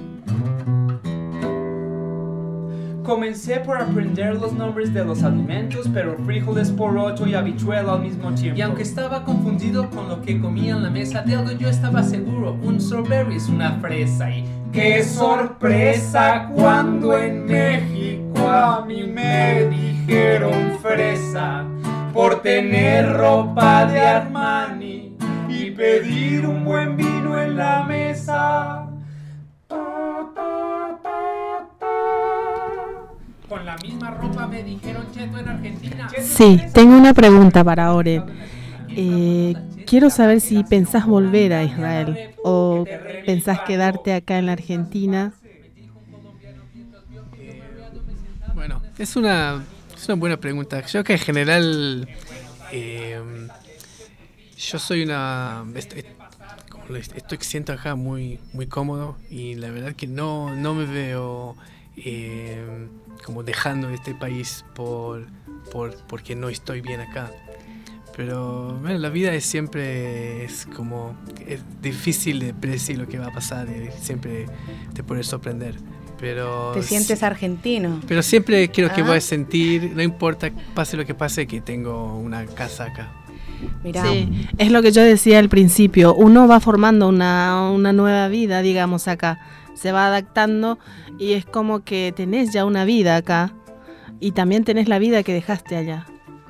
Comencé por aprender los nombres de los alimentos, pero frijoles, poroto y habichuela al mismo tiempo. Y aunque estaba confundido con lo que comía en la mesa, de algo yo estaba seguro, un strawberry es una fresa. Y ¡qué sorpresa! Cuando en México a mí me dijeron fresa por tener ropa de Armani y pedir un buen vino en la mesa. Con la misma ropa me dijeron cheto en Argentina. Sí, tengo una pregunta para Oren. Eh, quiero saber si pensás volver a Israel o pensás quedarte acá en la Argentina. Eh, bueno, es una, es una buena pregunta. Yo que en general eh, yo soy una... Estoy, estoy siento acá muy, muy cómodo y la verdad que no, no me veo... Eh, como dejando este país por, por porque no estoy bien acá, pero bueno, la vida es siempre es como es difícil de predecir lo que va a pasar y siempre te puede sorprender, pero te sientes argentino, pero siempre quiero que ah. voy a sentir, no importa pase lo que pase, que tengo una casa acá. Mirá. Sí, es lo que yo decía al principio, uno va formando una, una nueva vida, digamos, acá. Se va adaptando y es como que tenés ya una vida acá y también tenés la vida que dejaste allá.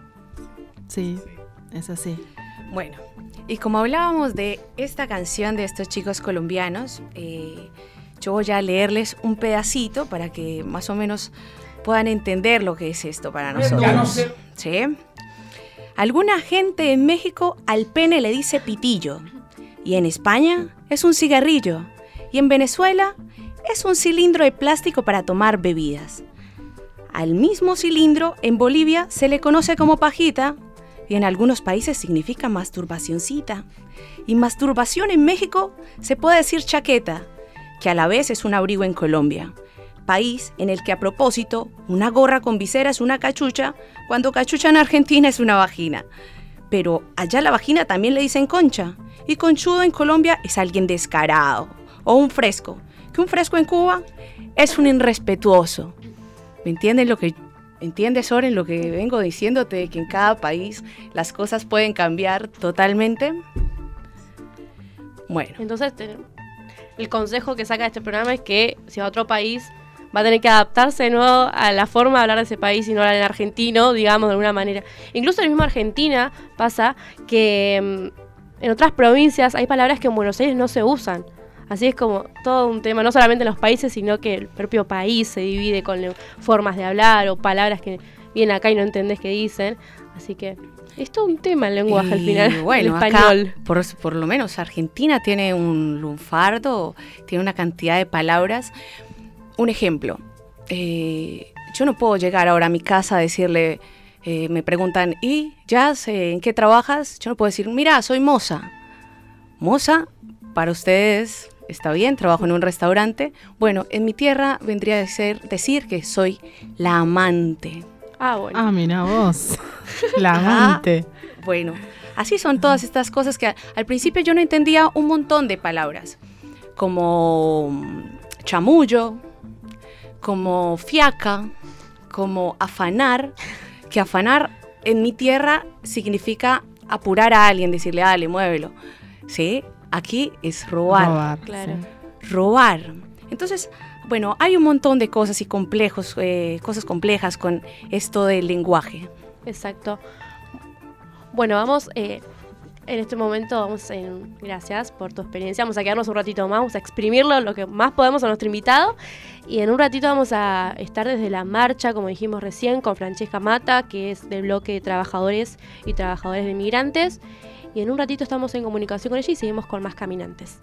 Sí, es así. Bueno, y como hablábamos de esta canción de estos chicos colombianos, eh, yo voy a leerles un pedacito para que más o menos puedan entender lo que es esto para nosotros. Ya no sé. ¿Sí? Alguna gente en México al pene le dice pitillo y en España es un cigarrillo. Y en Venezuela es un cilindro de plástico para tomar bebidas. Al mismo cilindro en Bolivia se le conoce como pajita y en algunos países significa masturbacioncita. Y masturbación en México se puede decir chaqueta, que a la vez es un abrigo en Colombia, país en el que a propósito una gorra con visera es una cachucha, cuando cachucha en Argentina es una vagina. Pero allá la vagina también le dicen concha y conchudo en Colombia es alguien descarado. O un fresco, que un fresco en Cuba es un irrespetuoso. ¿Me entiendes lo que entiendes, Oren, lo que vengo diciéndote, que en cada país las cosas pueden cambiar totalmente? Bueno. Entonces, el consejo que saca de este programa es que si va a otro país va a tener que adaptarse de nuevo a la forma de hablar de ese país y no hablar en argentino, digamos, de alguna manera. Incluso en la misma Argentina pasa que mm, en otras provincias hay palabras que en Buenos Aires no se usan. Así es como todo un tema, no solamente en los países, sino que el propio país se divide con formas de hablar o palabras que vienen acá y no entendés qué dicen. Así que es todo un tema el lenguaje y, al final, bueno, el español. Acá, por, por lo menos Argentina tiene un lunfardo, tiene una cantidad de palabras. Un ejemplo, eh, yo no puedo llegar ahora a mi casa a decirle, eh, me preguntan, ¿y Jazz, eh, en qué trabajas? Yo no puedo decir, mira, soy moza. Moza, para ustedes... Está bien, trabajo en un restaurante. Bueno, en mi tierra vendría a ser decir que soy la amante. Ah, bueno. Ah, mira vos. La amante. Ah, bueno, así son todas estas cosas que a, al principio yo no entendía un montón de palabras. Como chamullo, como fiaca, como afanar. Que afanar en mi tierra significa apurar a alguien, decirle, dale, muévelo. ¿Sí? Aquí es robar. Robar, claro. sí. Robar. Entonces, bueno, hay un montón de cosas y complejos, eh, cosas complejas con esto del lenguaje. Exacto. Bueno, vamos, eh, en este momento, vamos en, gracias por tu experiencia, vamos a quedarnos un ratito más, vamos a exprimirlo lo que más podemos a nuestro invitado, y en un ratito vamos a estar desde la marcha, como dijimos recién, con Francesca Mata, que es del bloque de trabajadores y trabajadores de migrantes, y en un ratito estamos en comunicación con ella y seguimos con más caminantes.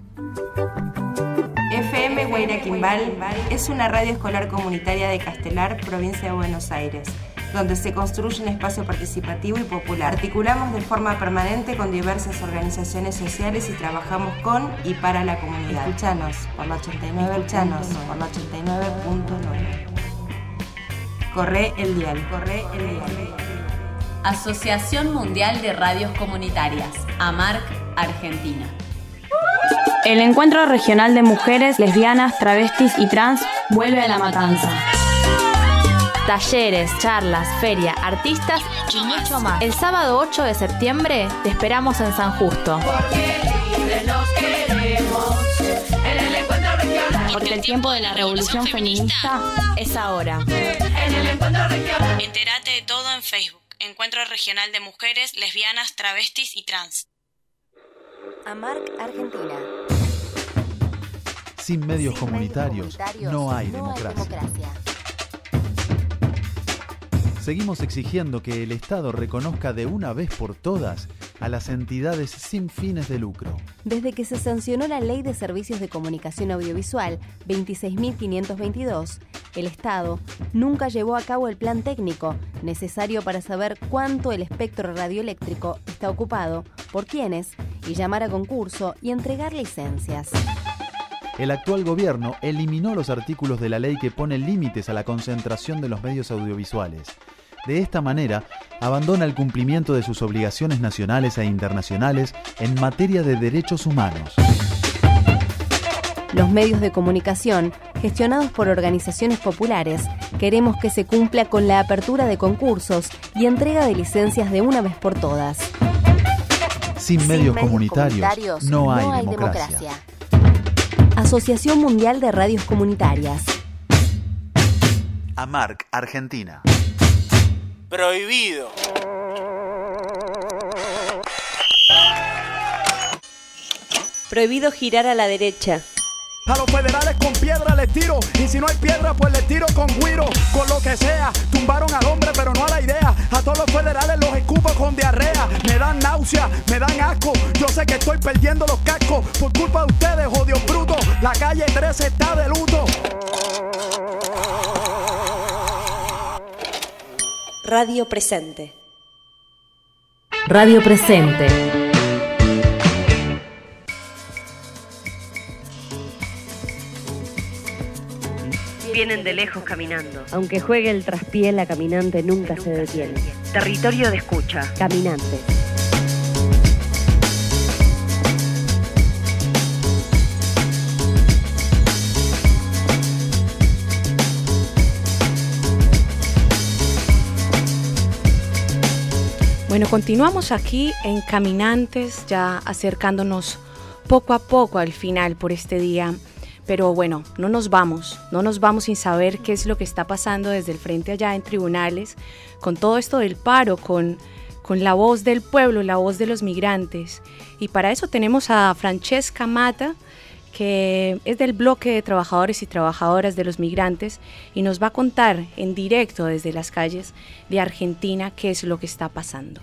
F M Guairaquimbal es una radio escolar comunitaria de Castelar, provincia de Buenos Aires, donde se construye un espacio participativo y popular. Articulamos de forma permanente con diversas organizaciones sociales y trabajamos con y para la comunidad. Escuchanos por la ochenta y nueve, escuchanos por la ochenta y nueve punto nueve. Corre el dial, corre el dial. Asociación Mundial de Radios Comunitarias, AMARC, Argentina. El Encuentro Regional de Mujeres, Lesbianas, Travestis y Trans vuelve a La Matanza. Talleres, charlas, feria, artistas y mucho más. El sábado ocho de septiembre te esperamos en San Justo. Porque el tiempo de la revolución feminista es ahora. Entérate de todo en Facebook. Encuentro Regional de Mujeres, Lesbianas, Travestis y Trans. AMARC Argentina. Sin medios, Sin comunitarios, medios comunitarios no hay no democracia. hay democracia. Seguimos exigiendo que el Estado reconozca de una vez por todas a las entidades sin fines de lucro. Desde que se sancionó la Ley de Servicios de Comunicación Audiovisual veintiséis mil quinientos veintidós, el Estado nunca llevó a cabo el plan técnico necesario para saber cuánto el espectro radioeléctrico está ocupado, por quiénes, y llamar a concurso y entregar licencias. El actual gobierno eliminó los artículos de la ley que ponen límites a la concentración de los medios audiovisuales. De esta manera, abandona el cumplimiento de sus obligaciones nacionales e internacionales en materia de derechos humanos. Los medios de comunicación, gestionados por organizaciones populares, queremos que se cumpla con la apertura de concursos y entrega de licencias de una vez por todas. Sin, Sin medios, medios comunitarios, comunitarios no, no hay, hay democracia. democracia. Asociación Mundial de Radios Comunitarias. AMARC, Argentina. Prohibido. Prohibido girar a la derecha. A los federales con piedra les tiro, y si no hay piedra pues les tiro con guiro. Con lo que sea, tumbaron al hombre pero no a la idea. A todos los federales los escupo con diarrea. Me dan náusea, me dan asco. Yo sé que estoy perdiendo los cascos por culpa de ustedes, odios brutos. La calle trece está de luto. Radio Presente. Radio Presente. Vienen de lejos caminando. Aunque juegue el traspié, la caminante nunca, nunca se detiene. Territorio de escucha. Caminante. Bueno, continuamos aquí en Caminantes, ya acercándonos poco a poco al final por este día. Pero bueno, no nos vamos, no nos vamos sin saber qué es lo que está pasando desde el frente allá en tribunales, con todo esto del paro, con, con la voz del pueblo, la voz de los migrantes. Y para eso tenemos a Francesca Mata, que es del bloque de trabajadores y trabajadoras de los migrantes, y nos va a contar en directo desde las calles de Argentina qué es lo que está pasando.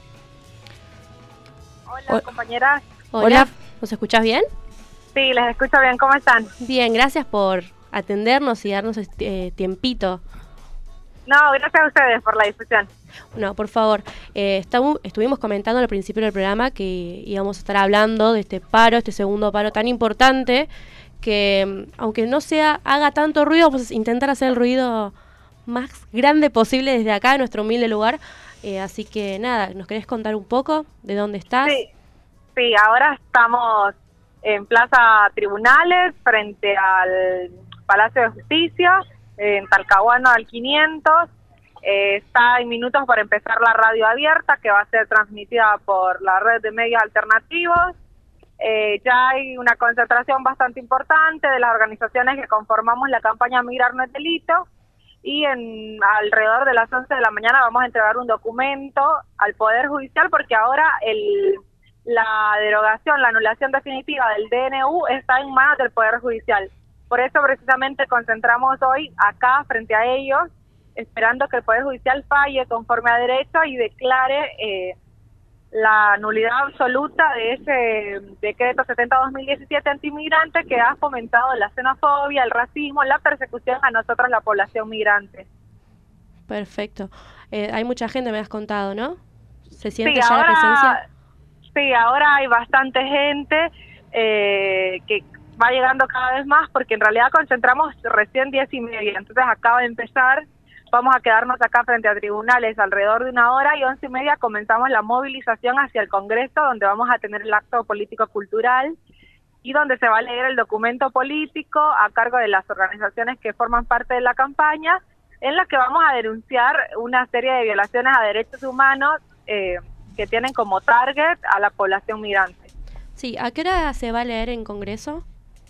Hola, o- compañeras. Hola. Hola, ¿nos escuchás bien? Sí, les escucho bien. ¿Cómo están? Bien, gracias por atendernos y darnos este tiempito. No, gracias a ustedes por la difusión. No, por favor. Eh, estamos, estuvimos comentando al principio del programa que íbamos a estar hablando de este paro, este segundo paro tan importante, que aunque no sea haga tanto ruido, vamos a intentar hacer el ruido más grande posible desde acá, en nuestro humilde lugar. Eh, así que nada, ¿nos querés contar un poco de dónde estás? Sí, sí, ahora estamos en Plaza Tribunales, frente al Palacio de Justicia, en Talcahuano al quinientos. Eh, está en minutos por empezar la radio abierta, que va a ser transmitida por la red de medios alternativos. Eh, ya hay una concentración bastante importante de las organizaciones que conformamos la campaña Migrar no es delito, y en alrededor de las once de la mañana vamos a entregar un documento al Poder Judicial, porque ahora el, la derogación, la anulación definitiva del D N U está en manos del Poder Judicial. Por eso precisamente concentramos hoy acá frente a ellos, esperando que el Poder Judicial falle conforme a derecho y declare eh, la nulidad absoluta de ese decreto setenta barra dos mil diecisiete antimigrante que ha fomentado la xenofobia, el racismo, la persecución a nosotros, la población migrante. Perfecto. Eh, hay mucha gente, me has contado, ¿no? ¿Se siente sí, ya ahora, la presencia? Sí, ahora hay bastante gente eh, que va llegando cada vez más, porque en realidad concentramos recién diez y media, entonces acaba de empezar. Vamos a quedarnos acá frente a tribunales alrededor de una hora, y once y media comenzamos la movilización hacia el Congreso, donde vamos a tener el acto político-cultural y donde se va a leer el documento político a cargo de las organizaciones que forman parte de la campaña, en la que vamos a denunciar una serie de violaciones a derechos humanos eh, que tienen como target a la población migrante. Sí, ¿a qué hora se va a leer en Congreso?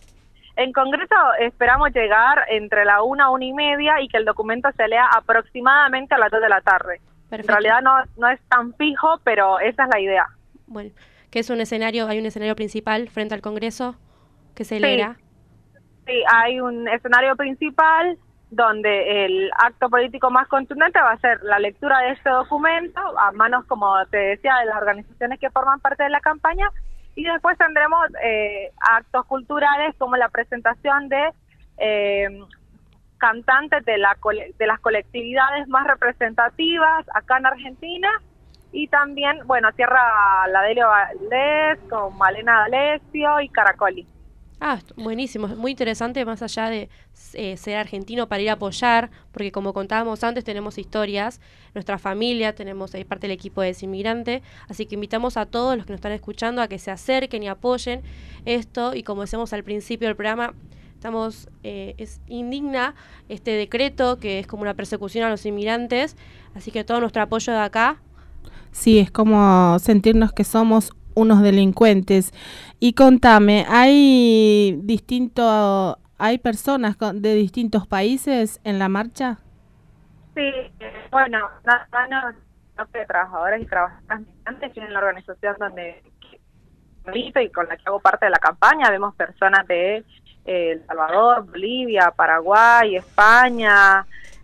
En Congreso esperamos llegar entre la una, una y media, y que el documento se lea aproximadamente a las dos de la tarde. Perfecto. En realidad no, no es tan fijo, pero esa es la idea. Bueno, ¿qué es un escenario? ¿Hay un escenario principal frente al Congreso que se leerá? Sí, sí, hay un escenario principal donde el acto político más contundente va a ser la lectura de este documento a manos, como te decía, de las organizaciones que forman parte de la campaña. Y después tendremos eh, actos culturales como la presentación de eh, cantantes de, la de las colectividades más representativas acá en Argentina, y también, bueno, cierra la Delio Valdés con Malena D'Alessio y Caracoli. Ah, buenísimo, muy interesante, más allá de eh, ser argentino para ir a apoyar, porque como contábamos antes, tenemos historias, nuestra familia, tenemos ahí parte del equipo de Desinmigrante, así que invitamos a todos los que nos están escuchando a que se acerquen y apoyen esto, y como decíamos al principio del programa, estamos eh, es indigna este decreto que es como una persecución a los inmigrantes, así que todo nuestro apoyo de acá. Sí, es como sentirnos que somos unos delincuentes. Y contame, ¿hay distinto, hay personas de distintos países en la marcha? Sí, bueno, no, no de trabajadores y trabajadoras migrantes, en la organización donde milito y con la que hago parte de la campaña, vemos personas de eh, El Salvador, Bolivia, Paraguay, España,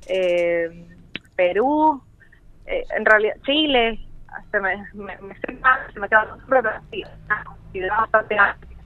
eh, Perú, eh, en realidad Chile. Se me, me, me, se me queda nombre, pero sí, una bastante amplia.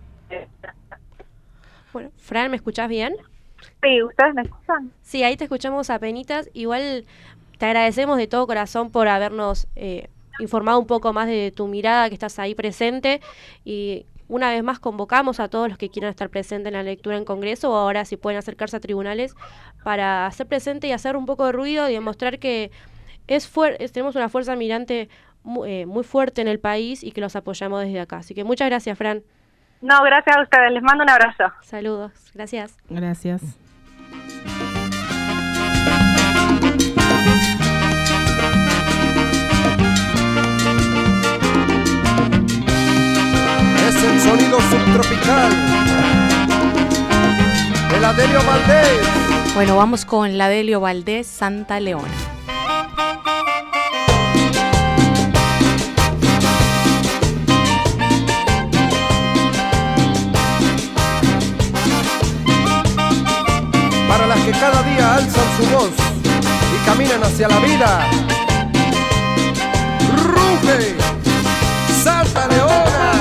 Bueno, Fran, ¿me escuchás bien? Sí, ¿ustedes me escuchan? Sí, ahí te escuchamos apenitas. Igual te agradecemos de todo corazón por habernos eh, informado un poco más de tu mirada, que estás ahí presente, y una vez más convocamos a todos los que quieran estar presentes en la lectura en Congreso, o ahora si pueden acercarse a tribunales, para hacer presente y hacer un poco de ruido y demostrar que Es fuer tenemos una fuerza migrante muy, eh, muy fuerte en el país y que los apoyamos desde acá. Así que muchas gracias, Fran. No, gracias a ustedes. Les mando un abrazo. Saludos. Gracias. Gracias. Es el sonido subtropical de la Delio Valdés. Bueno, vamos con la Delio Valdés, Santa Leona. Para las que cada día alzan su voz y caminan hacia la vida, ruge Santa Leona.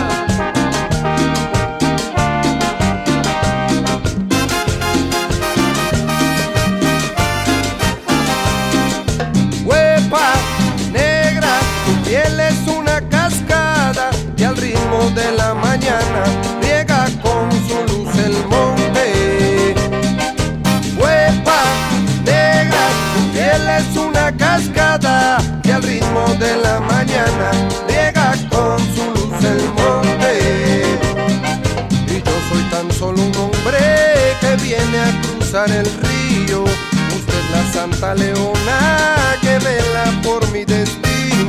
Huepa negra, tu piel es una cascada que al ritmo de la mañana riega con su luz el monte. Es una cascada que al ritmo de la mañana riega con su luz el monte. Y yo soy tan solo un hombre que viene a cruzar el río. Usted la Santa Leona que vela por mi destino.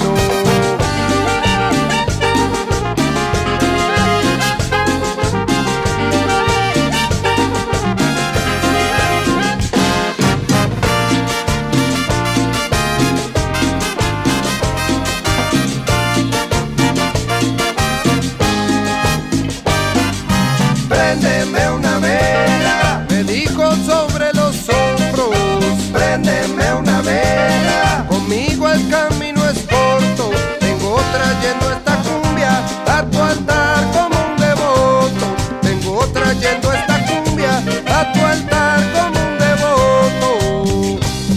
Préndeme una vela, me dijo sobre los hombros. Préndeme una vela, conmigo el camino es corto. Vengo trayendo esta cumbia a tu altar como un devoto. Vengo trayendo esta cumbia a tu altar como un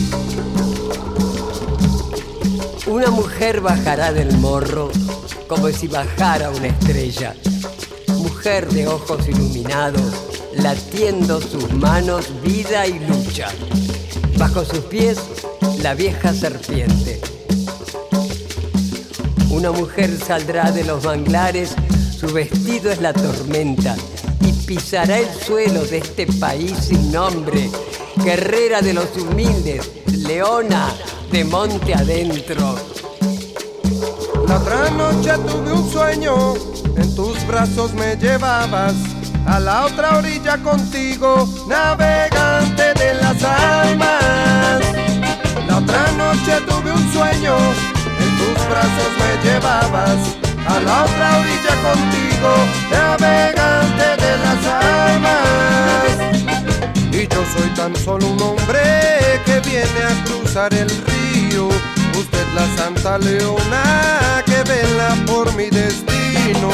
devoto. Una mujer bajará del morro como si bajara una estrella. Mujer de ojos iluminados, latiendo sus manos vida y lucha. Bajo sus pies, la vieja serpiente. Una mujer saldrá de los manglares, su vestido es la tormenta, y pisará el suelo de este país sin nombre. Guerrera de los humildes, leona de monte adentro. La otra noche tuve un sueño, en tus brazos me llevabas a la otra orilla contigo, navegante de las almas. La otra noche tuve un sueño, en tus brazos me llevabas a la otra orilla contigo, navegante de las almas. Y yo soy tan solo un hombre que viene a cruzar el río. Usted la Santa Leona que vela por mi destino.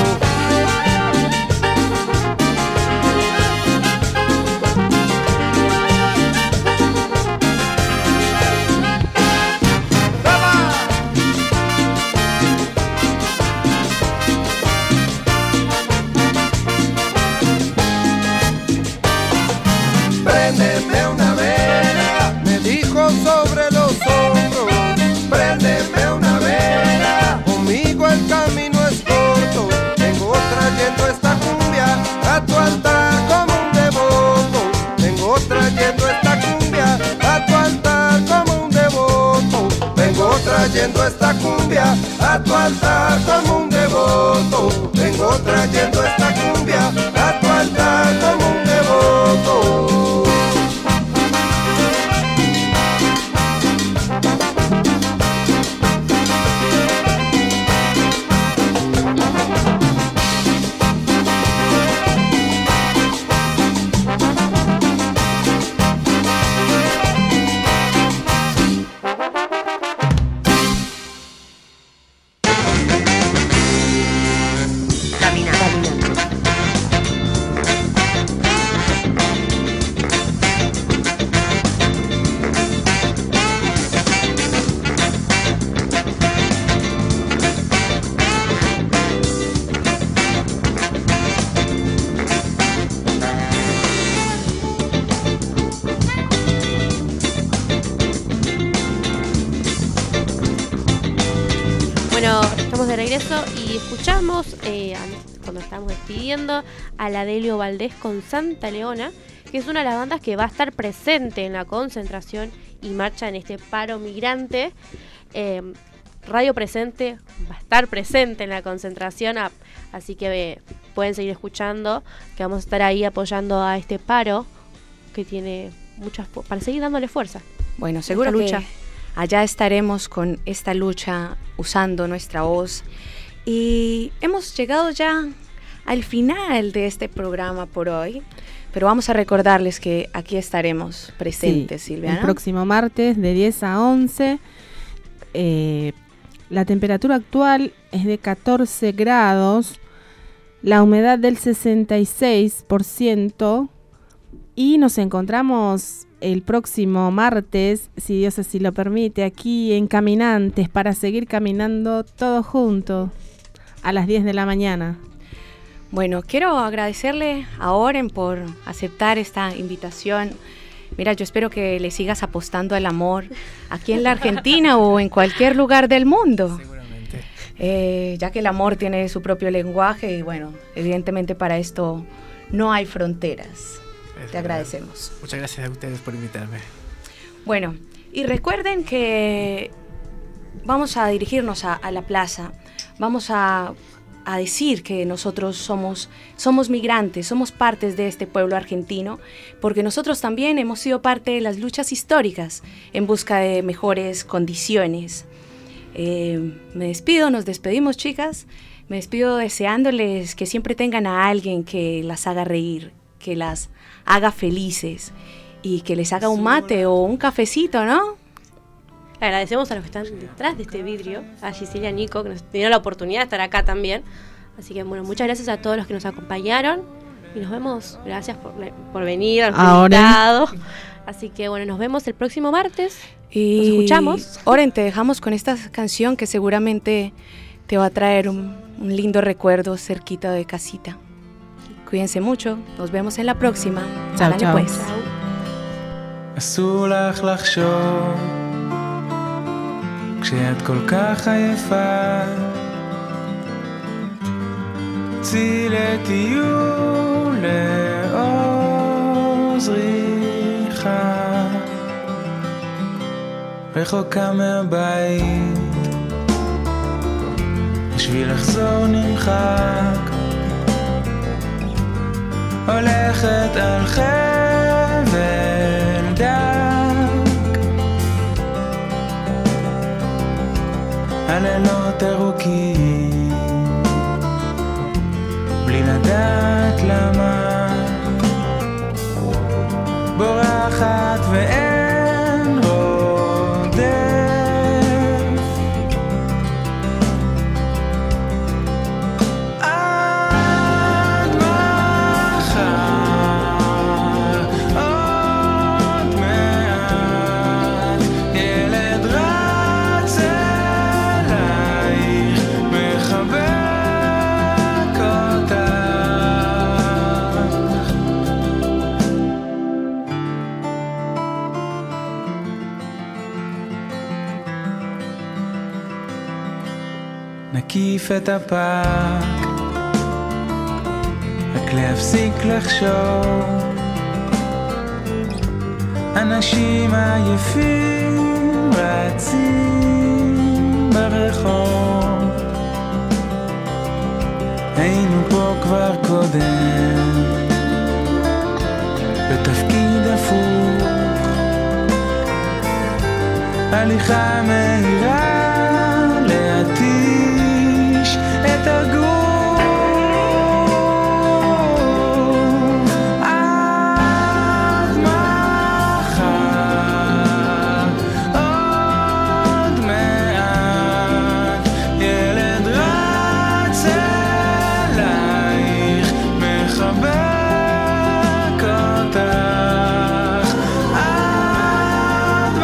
Préndeme una vela, me dijo sobre los hombros. Préndeme una vela, conmigo el camino es corto. Vengo trayendo esta cumbia a tu altar como un devoto. Vengo trayendo esta cumbia a tu altar como un devoto. Vengo trayendo esta cumbia a tu altar como un devoto. Vengo trayendo esta cumbia a tu altar como un devoto. Y escuchamos eh, cuando estábamos despidiendo a la Delio Valdés con Santa Leona, que es una de las bandas que va a estar presente en la concentración y marcha en este paro migrante. eh, Radio Presente va a estar presente en la concentración, a, así que eh, pueden seguir escuchando, que vamos a estar ahí apoyando a este paro que tiene muchas para seguir dándole fuerza. Bueno, seguro lucha. Que allá estaremos con esta lucha, usando nuestra voz. Y hemos llegado ya al final de este programa por hoy, pero vamos a recordarles que aquí estaremos presentes, sí, Silvia, ¿no? El próximo martes de diez a once. Eh, la temperatura actual es de catorce grados, la humedad del sesenta y seis por ciento, y nos encontramos el próximo martes, si Dios así lo permite, aquí en Caminantes, para seguir caminando todos juntos a las diez de la mañana. Bueno, quiero agradecerle a Oren por aceptar esta invitación. Mira, yo espero que le sigas apostando al amor aquí en la Argentina o en cualquier lugar del mundo. Seguramente. Eh, ya que el amor tiene su propio lenguaje y bueno, evidentemente para esto no hay fronteras. Te agradecemos. Muchas gracias a ustedes por invitarme. Bueno, y recuerden que vamos a dirigirnos a, a la plaza, vamos a, a decir que nosotros somos, somos migrantes, somos partes de este pueblo argentino, porque nosotros también hemos sido parte de las luchas históricas en busca de mejores condiciones. Eh, me despido, nos despedimos, chicas, me despido deseándoles que siempre tengan a alguien que las haga reír, que las haga felices y que les haga un mate o un cafecito, ¿no? Agradecemos a los que están detrás de este vidrio, a Gisela y a Nico, que nos dieron la oportunidad de estar acá también. Así que bueno, muchas gracias a todos los que nos acompañaron y nos vemos. Gracias por, por venir, al invitado. Así que bueno, nos vemos el próximo martes. Y nos escuchamos. Oren, te dejamos con esta canción que seguramente te va a traer un, un lindo recuerdo cerquita de casita. Cuídense mucho, nos vemos en la próxima. Chao, chao. Pues. אסור לך לחשוב כשאת כל כך עייפה, צאי לטיול לעוז ריחה, רחוקה מהבית, בשביל לחזור נמחק, הולכת על חבל דק, הלילות ארוכים, בלי לדעת למה, בורחת ואין רודף, עד מחר, עוד מעט, ילד רץ אלייך, מחבק אותך. נקיף את הפאק, רק להפסיק לחשוב, אנשים עייפים רצים ברחוב, היינו פה כבר קודם, בתפקיד הפוך, הליכה מהירה להתיש את הגוף, עד מחר, עוד מעט, ילד רץ אלייך, מחבק אותך, עד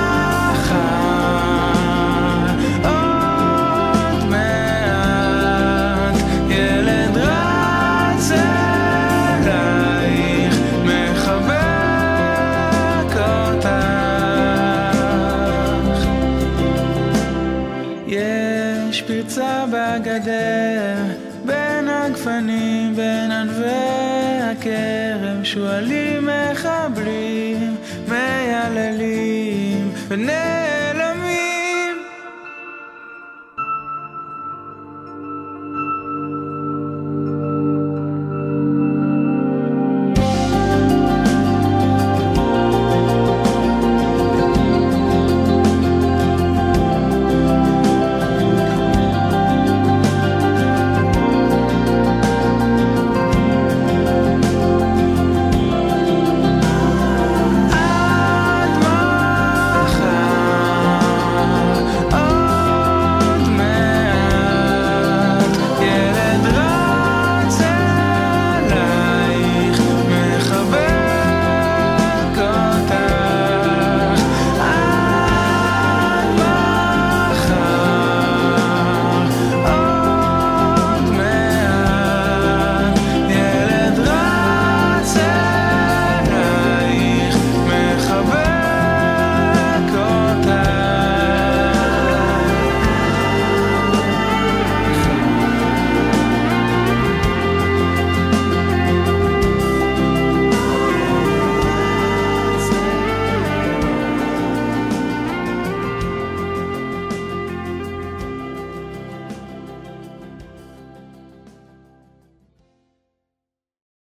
מחר, עוד מעט, ילד רץ אלייך, מחבק אותך. יש פרצה בגדר, בין הגפנים, בין ענבי הכרם, שועלים מחבלים, מייללים, בני